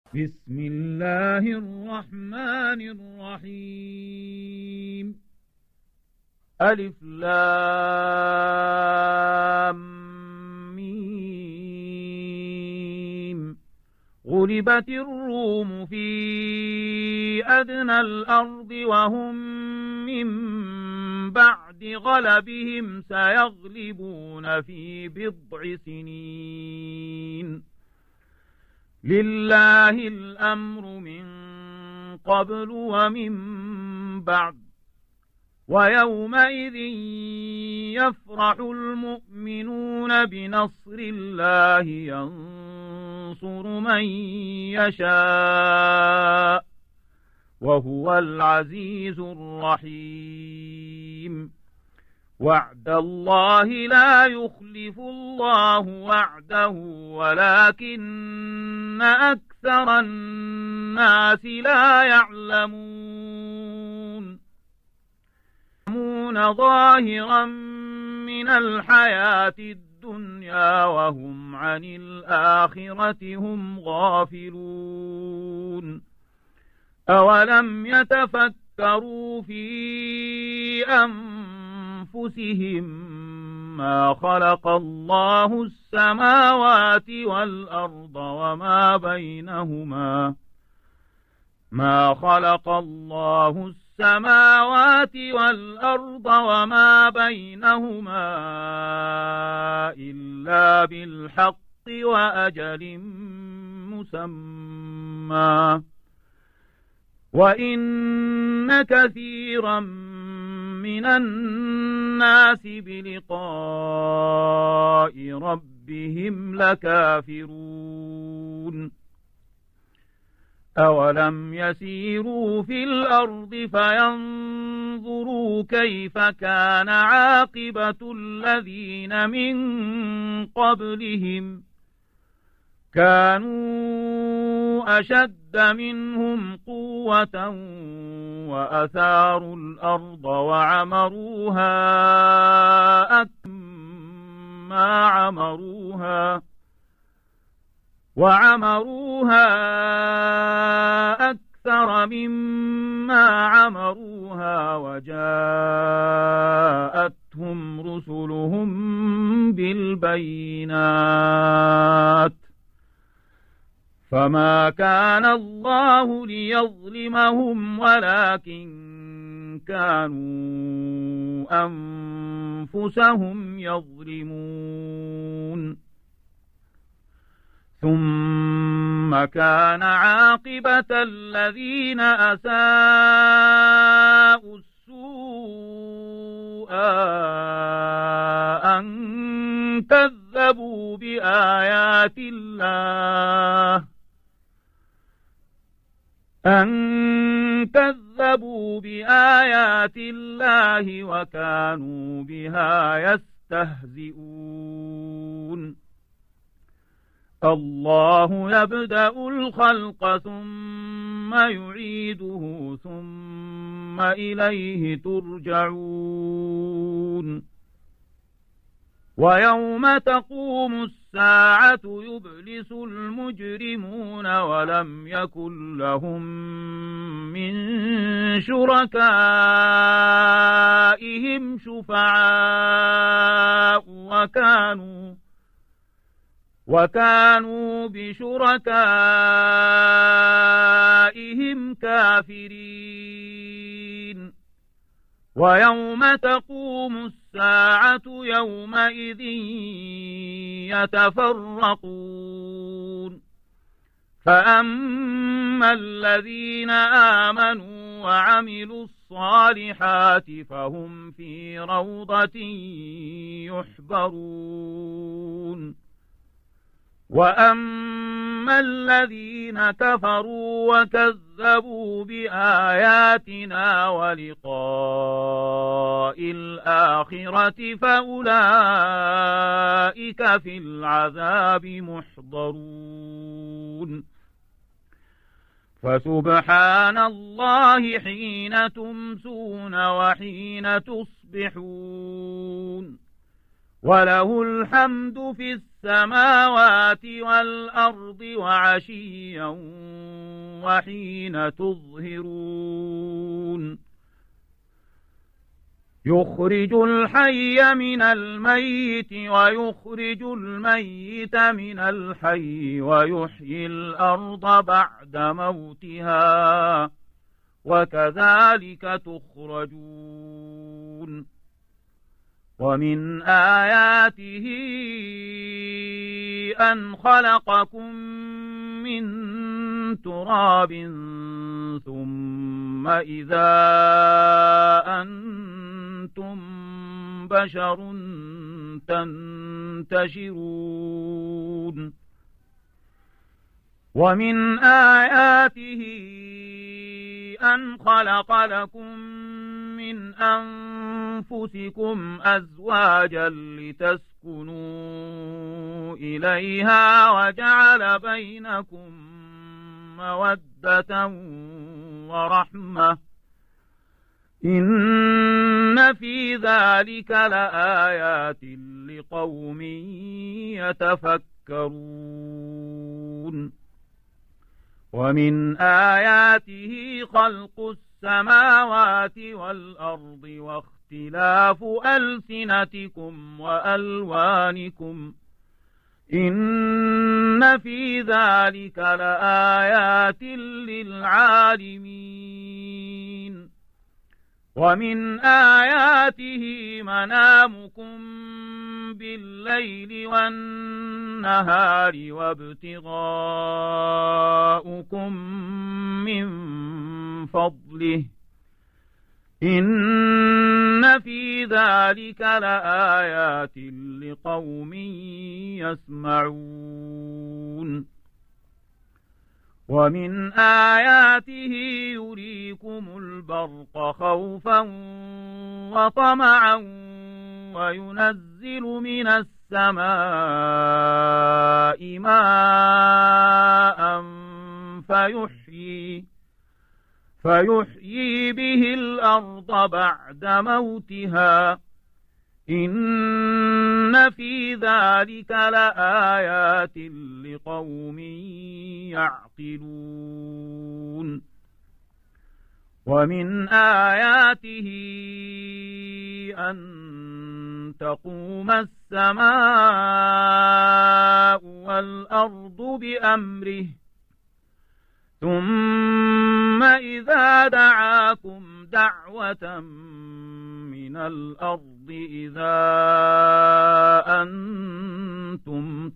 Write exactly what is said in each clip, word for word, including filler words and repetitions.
بسم الله الرحمن الرحيم ألف لام ميم غلبت الروم في أدنى الأرض وهم من بعد غلبهم سيغلبون في بضع سنين لله الأمر من قبل ومن بعد ويومئذ يفرح المؤمنون بنصر الله ينصر من يشاء وهو العزيز الرحيم وعد الله لا يخلف الله وعده ولكن أكثر الناس لا يعلمون يعلمون ظاهرا من الحياة الدنيا وهم عن الآخرة هم غافلون أولم يتفكروا في أنفسهم ما خلق الله السماوات والأرض وما بينهما ما خلق الله السماوات والأرض وما بينهما إلا بالحق وأجل مسمى وإن كثيرا من الناس بلقاء ربهم لكافرون أولم يسيروا في الأرض فينظروا كيف كان عاقبة الذين من قبلهم كانوا أشد منهم قوة وأثاروا الأرض وعمروها أكما عمروها وعمروها أكثر مما عمروها وجاءتهم رسلهم بالبينات فما كان الله ليظلمهم ولكن كانوا أنفسهم يظلمون ثم كان عاقبة الذين أساءوا السوء أن كذبوا بآيات الله أن كذبوا بآيات الله وكانوا بها يستهزئون الله يبدأ الخلق ثم يعيده ثم إليه ترجعون ويوم تقوم الساعة يبلس المجرمون ولم يكن لهم من شركائهم شفعاء وكانوا وكانوا بشركائهم كافرين ويوم تقوم الساعة يومئذ يتفرقون فأما الذين آمنوا وعملوا الصالحات فهم في روضة يحبرون وأما الذين كفروا وكذبوا بآياتنا ولقاء الآخرة فأولئك في العذاب محضرون فسبحان الله حين تمسون وحين تصبحون وله الحمد في السماوات والأرض وعشيا وحين تظهرون يخرج الحي من الميت ويخرج الميت من الحي ويحيي الأرض بعد موتها وكذلك تخرجون ومن آياته أن خلقكم من تراب ثم إذا أنتم بشر تنتشرون ومن آياته أن خلق لكم من أنفسكم أزواجا لتسكنوا إليها وجعل بينكم مودة ورحمة إن في ذلك لآيات لقوم يتفكرون ومن آياته خلق السماوات والأرض واختلاف ألسنتكم وألوانكم إن في ذلك لآيات للعالمين ومن آياته منامكم بالليل والنهار وابتغاؤكم من فضله إن في ذلك لآيات لقوم يسمعون ومن آياته يريكم البرق خوفا وطمعا وينزل من السماء ماء فيحيي فيحيي به الأرض بعد موتها إن في ذلك لآيات لقوم يعقلون ومن آياته أن تقوم السماء والأرض بأمره ثم إذا دعاكم دعوة من الأرض إذا أنتم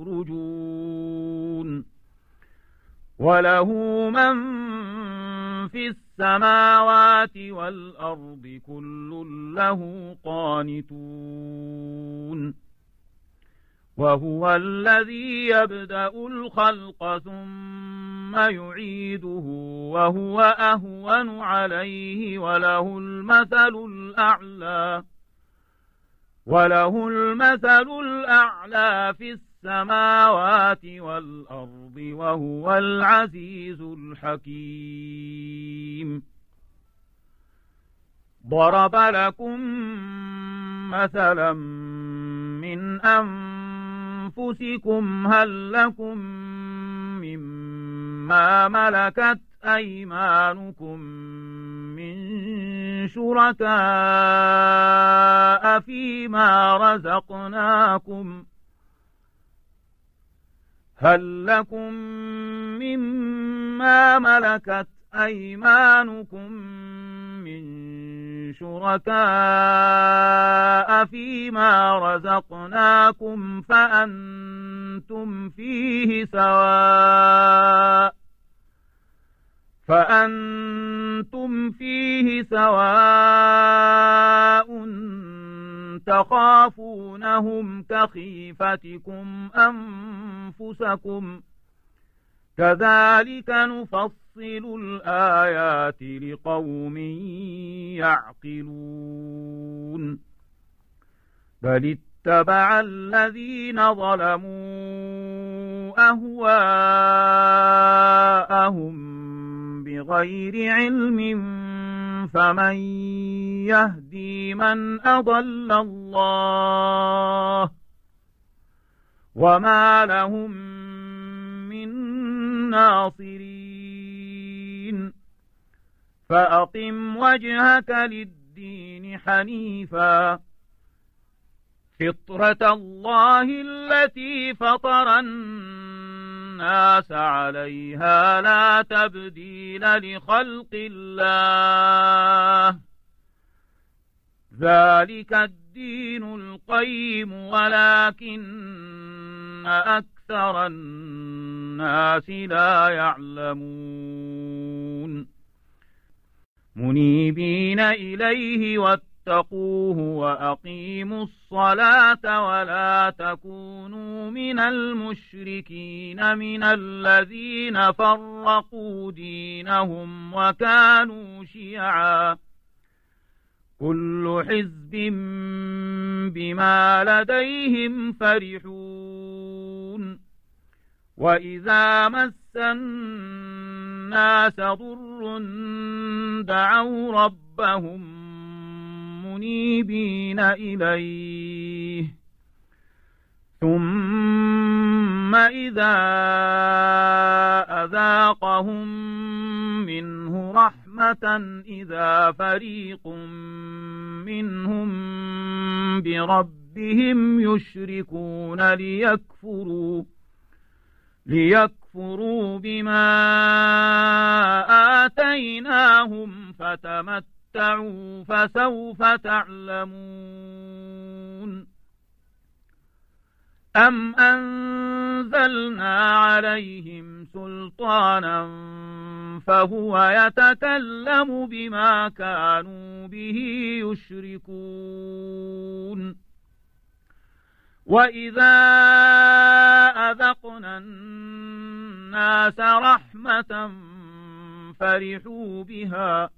تخرجون وله من في السماوات والأرض كل له قانتون وهو الذي يبدأ الخلق ثم يعيده وهو أهون عليه وله المثل الأعلى وله المثل الأعلى في السماوات والأرض وهو العزيز الحكيم ضرب لكم مثلا من أنفسكم هل لكم مما ملكت أيمانكم من شركاء فيما رزقناكم هل لكم مما ملكت أيمانكم من شركاء فيما رزقناكم فأنتم فيه سواء فأنتم فيه سواء تخافونهم كخيفتكم أنفسكم كذلك نفصل الآيات لقوم يعقلون بل اتبع الذين ظلموا أهواءهم بغير علم فمن يهدي من أضل الله وما لهم من ناصرين فأقم وجهك للدين حنيفا فطرة الله التي فطر الناس عليها لا تبديل لخلق الله ذلك الدين القيم ولكن أكثر الناس لا يعلمون منيبين إليه واتقوه وأقيموا الصلاة ولا تكونوا من المشركين من الذين فرقوا دينهم وكانوا شيعا كل حزب بما لديهم فرحون وإذا مس الناس ضر دعوا ربهم منيبين إليه ثم إذا أذاقهم منه رحمة إذا فريق منهم بربهم يشركون ليكفروا ليكفروا بما آتيناهم فتمتعوا فسوف تعلمون أم أنزلنا عليهم سلطانا فهو يتكلم بما كانوا به يشركون وإذا أذقنا الناس رحمة فرحوا بها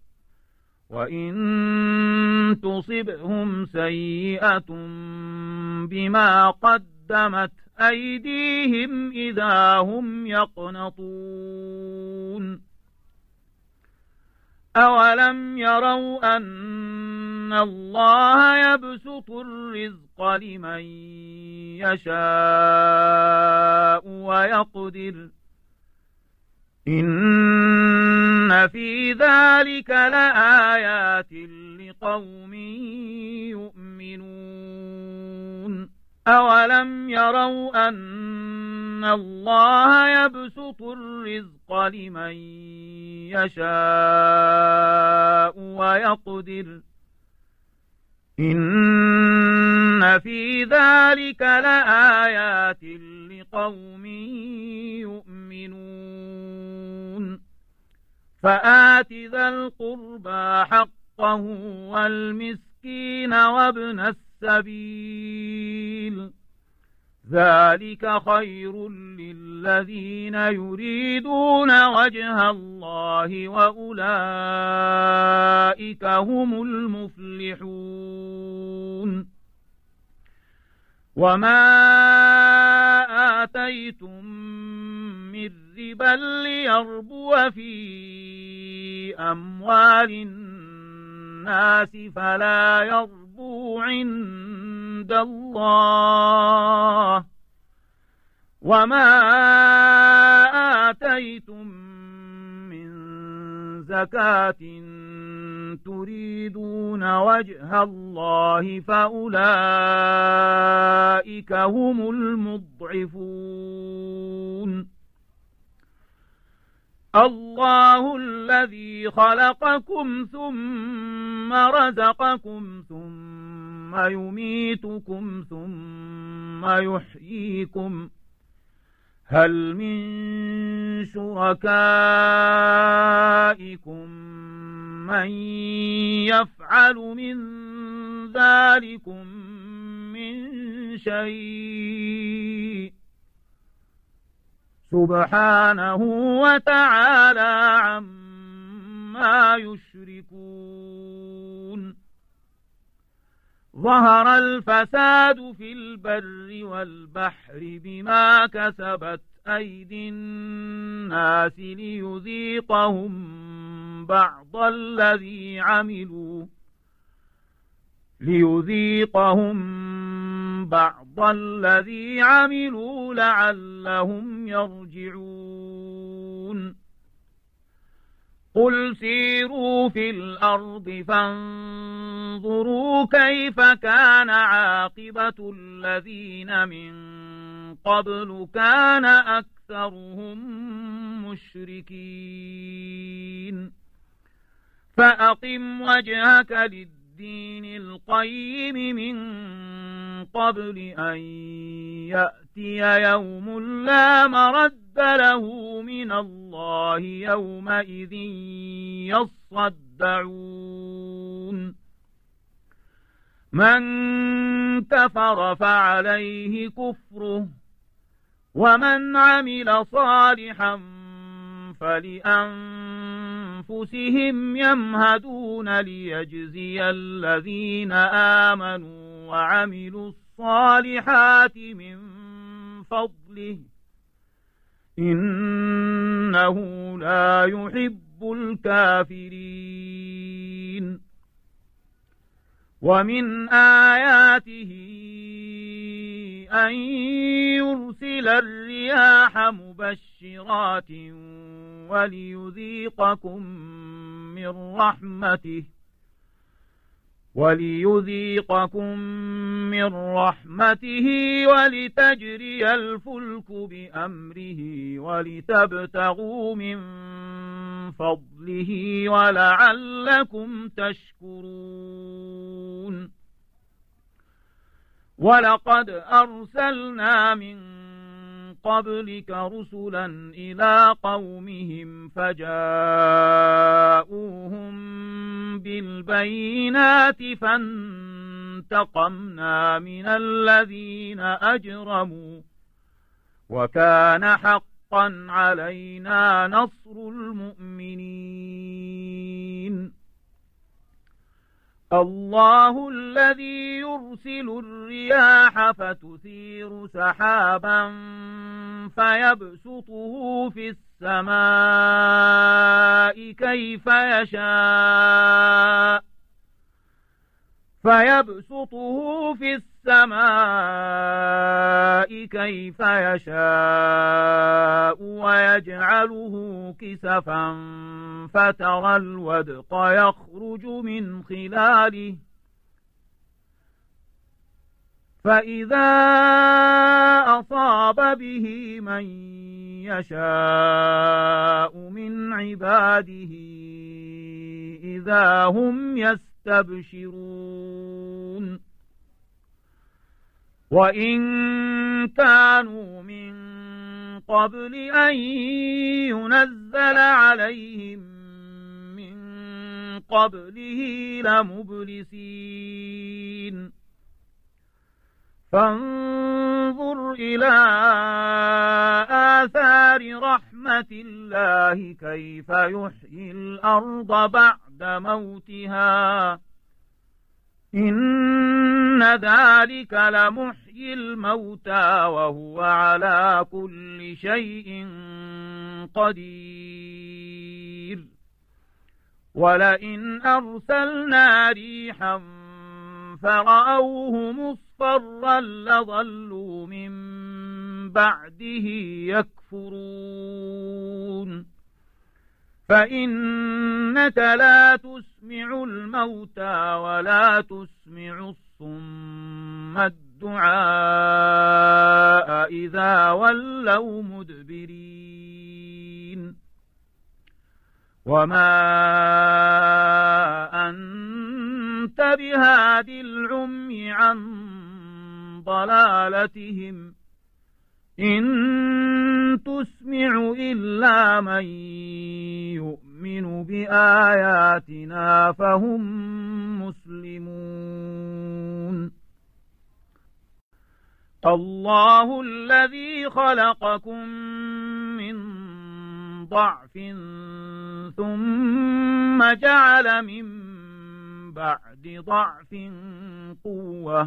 وإن تصبهم سيئة بما قدمت أيديهم إذا هم يقنطون أولم يروا أن الله يبسط الرزق لمن يشاء ويقدر إن في ذلك لآيات لقوم يؤمنون أولم يروا أن الله يبسط الرزق لمن يشاء ويقدر إن في ذلك لآيات لقوم يؤمنون فآت ذا القربى حقه والمسكين وابن السبيل ذلك خير للذين يريدون وجه الله وأولئك هم المفلحون وما آتيتم من ربا ليربو في أموال الناس فلا يربو عند الله وما آتيتم من زكاة تريدون وجه الله فأولئك هم المضعفون الله الذي خلقكم ثم رزقكم ثم يميتكم ثم يحييكم هل من شركائكم من يفعل من ذلكم من شيء سبحانه وتعالى عما يشركون ظهر الفساد في البر والبحر بما كسبت أيدي الناس ليذيقهم بعض الذي عملوا ليذيقهم بعض الذي عملوا لعلهم يرجعون قل سيروا في الأرض فانظروا كيف كان عاقبة الذين من قبل كان أكثرهم مشركين فأقم وجهك للدين القيم من قبل أن يأتي يوم لا مرد له من الله يومئذ يصدعون من كفر فعليه كفره ومن عمل صالحا فلأنفسهم يمهدون ليجزي الذين آمنوا وعملوا الصالحات من فضله إنه لا يحب الكافرين ومن آياته أن يرسل الرياح مبشرات وليذيقكم من رحمته وليذيقكم من رحمته ولتجري الفلك بأمره ولتبتغوا من فضله ولعلكم تشكرون ولقد أرسلنا من قبلك رسلا إلى قومهم فجاءوهم بالبينات فانتقمنا من الذين أجرموا وكان حقا علينا نصر المؤمنين الله الذي يرسل الرياح فتثير سحابا فيبسطه في السماء كيف يشاء فيبسطه في السماء كيف يشاء ويجعله كسفا فترى الودق يخرج من خلاله فإذا أصاب به من يشاء من عباده إذا هم يستبشرون وإن كانوا من قبل أن ينزل عليهم من قبله لمبلسين فانظر إلى آثار رحمة الله كيف يحيي الأرض بعد موتها إن ذلك لمحيي الموتى وهو على كل شيء قدير ولئن أرسلنا ريحا فرأوه مصفرا لظلوا من بعده يكفرون فإنك لا تسمع الموتى ولا تسمع الصم الدعاء إذا ولوا مدبرين وما أنت بهاد العمي عن ضلالتهم إن تسمع إلا من يؤمن بآياتنا فهم مسلمون الله الذي خلقكم من ضعف ثم جعل من بعد ضعف قوة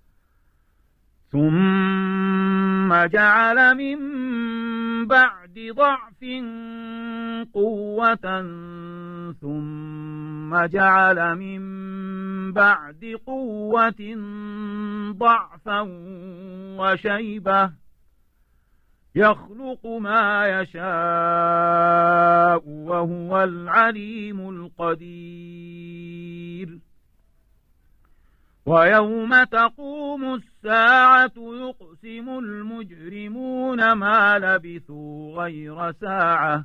ثم جعل من بعد ضعف قوة ثم جعل من بعد قوة ضعفا وشيبة يخلق ما يشاء وهو وهو العليم القدير. ويوم تقوم الساعة يقسم المجرمون ما لبثوا غير ساعة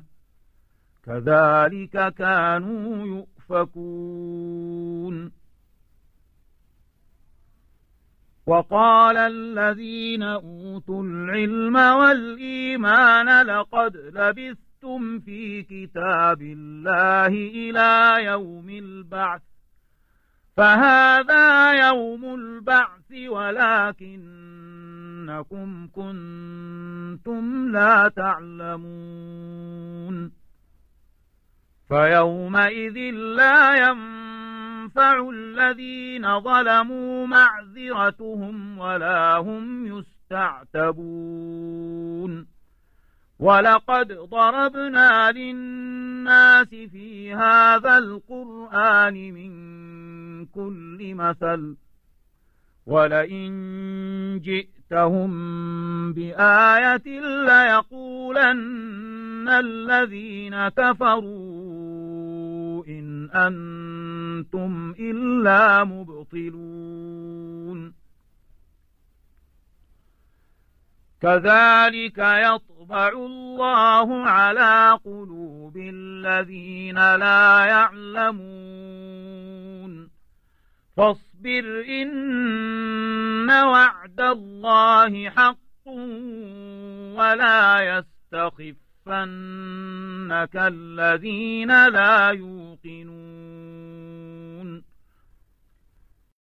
كذلك كانوا يؤفكون. وقال الذين أوتوا العلم والإيمان لقد لبثتم في كتاب الله إلى يوم البعث فهذا يوم البعث ولكنكم كنتم لا تعلمون. فيومئذ لا ينفع الذين ظلموا معذرتهم ولا هم يستعتبون. ولقد ضربنا للناس في هذا القرآن من كل مثل ولئن جئتهم بآية ليقولن الذين كفروا إن أنتم إلا مبطلون. كذلك يطبع الله على قلوب الذين لا يعلمون. فاصبر إن وعد الله حق ولا يستخفنك الذين لا يوقنون.